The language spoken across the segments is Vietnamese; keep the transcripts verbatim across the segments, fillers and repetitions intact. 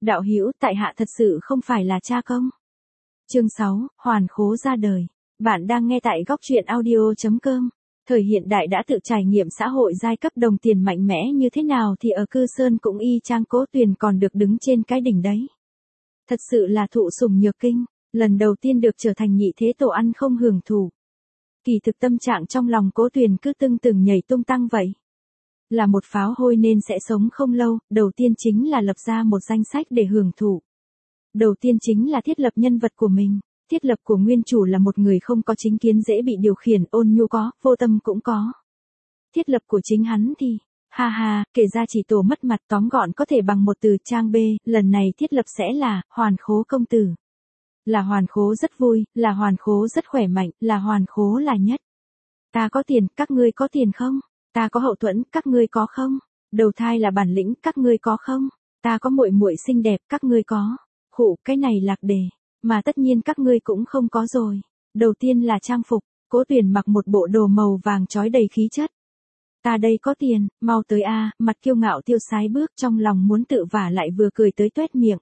Đạo hữu, tại hạ thật sự không phải là cha công. Chương sáu, hoàn khố ra đời. Bạn đang nghe tại góc truyện audio chấm com. Thời hiện đại đã tự trải nghiệm xã hội giai cấp đồng tiền mạnh mẽ như thế nào thì ở Cư Sơn cũng y chang Cố Tuyền còn được đứng trên cái đỉnh đấy. Thật sự là thụ sủng nhược kinh, lần đầu tiên được trở thành nhị thế tổ ăn không hưởng thụ. Kỳ thực tâm trạng trong lòng Cố Tuyền cứ tưng từng nhảy tung tăng vậy. Là một pháo hôi nên sẽ sống không lâu, đầu tiên chính là lập ra một danh sách để hưởng thụ. Đầu tiên chính là thiết lập nhân vật của mình. Thiết lập của nguyên chủ là một người không có chính kiến, dễ bị điều khiển, ôn nhu có, vô tâm cũng có. Thiết lập của chính hắn thì, ha ha, kể ra chỉ tổ mất mặt, tóm gọn có thể bằng một từ trang B, lần này thiết lập sẽ là, hoàn khố công tử. Là hoàn khố rất vui, là hoàn khố rất khỏe mạnh, là hoàn khố là nhất. Ta có tiền, các ngươi có tiền không? Ta có hậu thuẫn, các ngươi có không? Đầu thai là bản lĩnh, các ngươi có không? Ta có muội muội xinh đẹp, các ngươi có? Khụ, cái này lạc đề. Mà tất nhiên các ngươi cũng không có rồi. Đầu tiên là trang phục, Cố Tuyền mặc một bộ đồ màu vàng trói đầy khí chất. Ta đây có tiền, mau tới a, mặt kiêu ngạo tiêu sái bước, trong lòng muốn tự vả lại vừa cười tới toét miệng.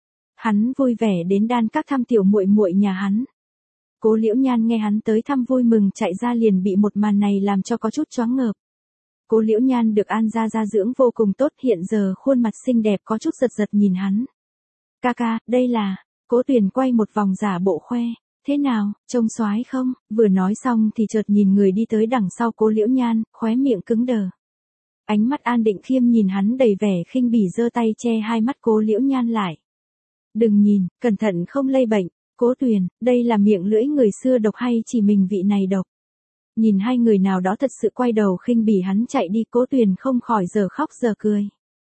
Hắn vui vẻ đến đan các thăm tiểu muội muội nhà hắn. Cố Liễu Nhan nghe hắn tới thăm vui mừng chạy ra liền bị một màn này làm cho có chút choáng ngợp. Cố Liễu Nhan được An gia gia dưỡng vô cùng tốt, hiện giờ khuôn mặt xinh đẹp có chút giật giật nhìn hắn. Ca ca, đây là... Cố Tuyền quay một vòng giả bộ khoe, thế nào, trông soái không? Vừa nói xong thì chợt nhìn người đi tới đằng sau Cố Liễu Nhan, khóe miệng cứng đờ. Ánh mắt An Định Khiêm nhìn hắn đầy vẻ khinh bỉ, giơ tay che hai mắt Cố Liễu Nhan lại. Đừng nhìn, cẩn thận không lây bệnh. Cố Tuyền, đây là miệng lưỡi người xưa độc hay chỉ mình vị này độc? Nhìn hai người nào đó thật sự quay đầu khinh bỉ hắn chạy đi, Cố Tuyền không khỏi giờ khóc giờ cười.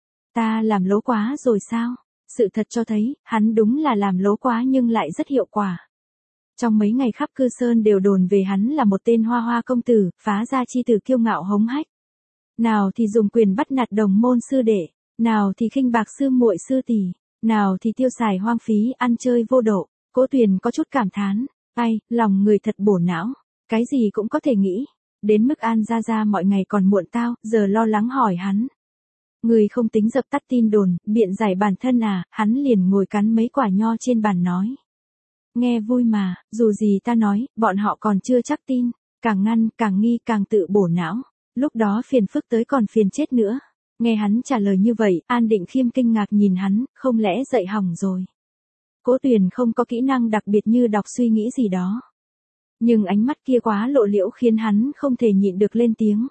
Ta làm lố quá rồi sao? Sự thật cho thấy, hắn đúng là làm lố quá nhưng lại rất hiệu quả. Trong mấy ngày khắp Cư Sơn đều đồn về hắn là một tên hoa hoa công tử, phá gia chi tử kiêu ngạo hống hách. Nào thì dùng quyền bắt nạt đồng môn sư đệ, nào thì khinh bạc sư muội sư tỷ, nào thì tiêu xài hoang phí, ăn chơi vô độ. Cố Tuyền có chút cảm thán, ai, lòng người thật bổ não, cái gì cũng có thể nghĩ. Đến mức An gia gia mọi ngày còn muộn tao, giờ lo lắng hỏi hắn. Người không tính dập tắt tin đồn, biện giải bản thân à? Hắn liền ngồi cắn mấy quả nho trên bàn nói. Nghe vui mà, dù gì ta nói, bọn họ còn chưa chắc tin, càng ngăn, càng nghi, càng tự bổ não. Lúc đó phiền phức tới còn phiền chết nữa. Nghe hắn trả lời như vậy, An Định Khiêm kinh ngạc nhìn hắn, không lẽ dậy hỏng rồi. Cố Tuyền không có kỹ năng đặc biệt như đọc suy nghĩ gì đó. Nhưng ánh mắt kia quá lộ liễu khiến hắn không thể nhịn được lên tiếng.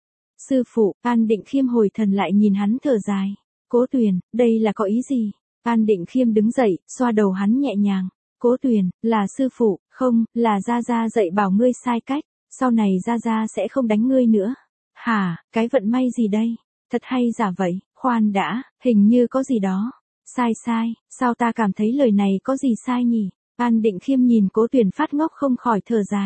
Sư phụ, An Định Khiêm hồi thần lại nhìn hắn thở dài. Cố Tuyền, đây là có ý gì? An Định Khiêm đứng dậy, xoa đầu hắn nhẹ nhàng. Cố Tuyền, là sư phụ, không, là gia gia dạy bảo ngươi sai cách, sau này gia gia sẽ không đánh ngươi nữa. Hả, cái vận may gì đây? Thật hay giả vậy, khoan đã, hình như có gì đó. Sai sai, sao ta cảm thấy lời này có gì sai nhỉ? An Định Khiêm nhìn Cố Tuyền phát ngốc không khỏi thở dài.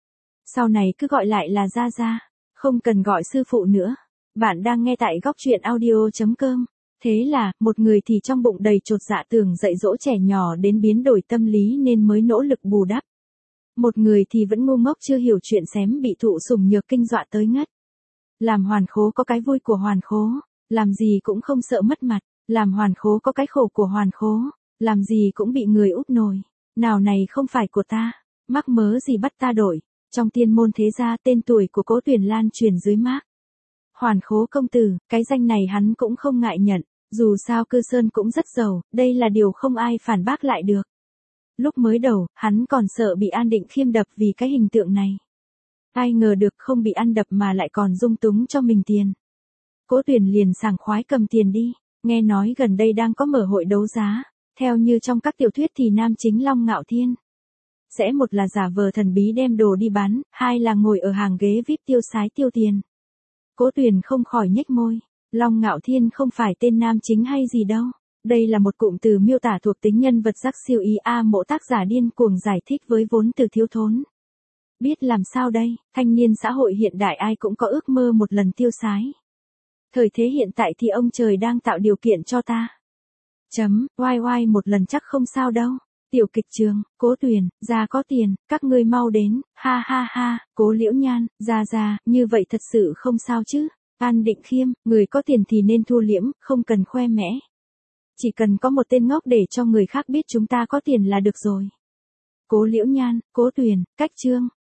Sau này cứ gọi lại là gia gia. Không cần gọi sư phụ nữa. Bạn đang nghe tại góc truyện audio chấm com. Thế là, một người thì trong bụng đầy chột dạ tưởng dạy dỗ trẻ nhỏ đến biến đổi tâm lý nên mới nỗ lực bù đắp. Một người thì vẫn ngu ngốc chưa hiểu chuyện xém bị thụ sủng nhược kinh dọa tới ngất. Làm hoàn khố có cái vui của hoàn khố, làm gì cũng không sợ mất mặt, làm hoàn khố có cái khổ của hoàn khố, làm gì cũng bị người úp nổi. Nào này không phải của ta, mắc mớ gì bắt ta đổi. Trong tiên môn thế gia tên tuổi của Cố Tuyền lan truyền dưới mác. Hoàn khố công tử, cái danh này hắn cũng không ngại nhận, dù sao Cư Sơn cũng rất giàu, đây là điều không ai phản bác lại được. Lúc mới đầu, hắn còn sợ bị An Định Khiêm đập vì cái hình tượng này. Ai ngờ được không bị ăn đập mà lại còn dung túng cho mình tiền. Cố Tuyền liền sảng khoái cầm tiền đi, nghe nói gần đây đang có mở hội đấu giá, theo như trong các tiểu thuyết thì nam chính Long Ngạo Thiên. Sẽ một là giả vờ thần bí đem đồ đi bán, hai là ngồi ở hàng ghế vi ai pi tiêu sái tiêu tiền. Cố Tuyền không khỏi nhếch môi, Long Ngạo Thiên không phải tên nam chính hay gì đâu. Đây là một cụm từ miêu tả thuộc tính nhân vật rắc siêu ý a mộ tác giả điên cuồng giải thích với vốn từ thiếu thốn. Biết làm sao đây, thanh niên xã hội hiện đại ai cũng có ước mơ một lần tiêu sái. Thời thế hiện tại thì ông trời đang tạo điều kiện cho ta. Chấm, oai oai một lần chắc không sao đâu. Tiểu kịch trường, Cố Tuyền, gia có tiền, các ngươi mau đến, ha ha ha, Cố Liễu Nhan, gia gia, như vậy thật sự không sao chứ. An Định Khiêm, người có tiền thì nên thu liễm, không cần khoe mẽ. Chỉ cần có một tên ngốc để cho người khác biết chúng ta có tiền là được rồi. Cố Liễu Nhan, Cố Tuyền, Cách Trương.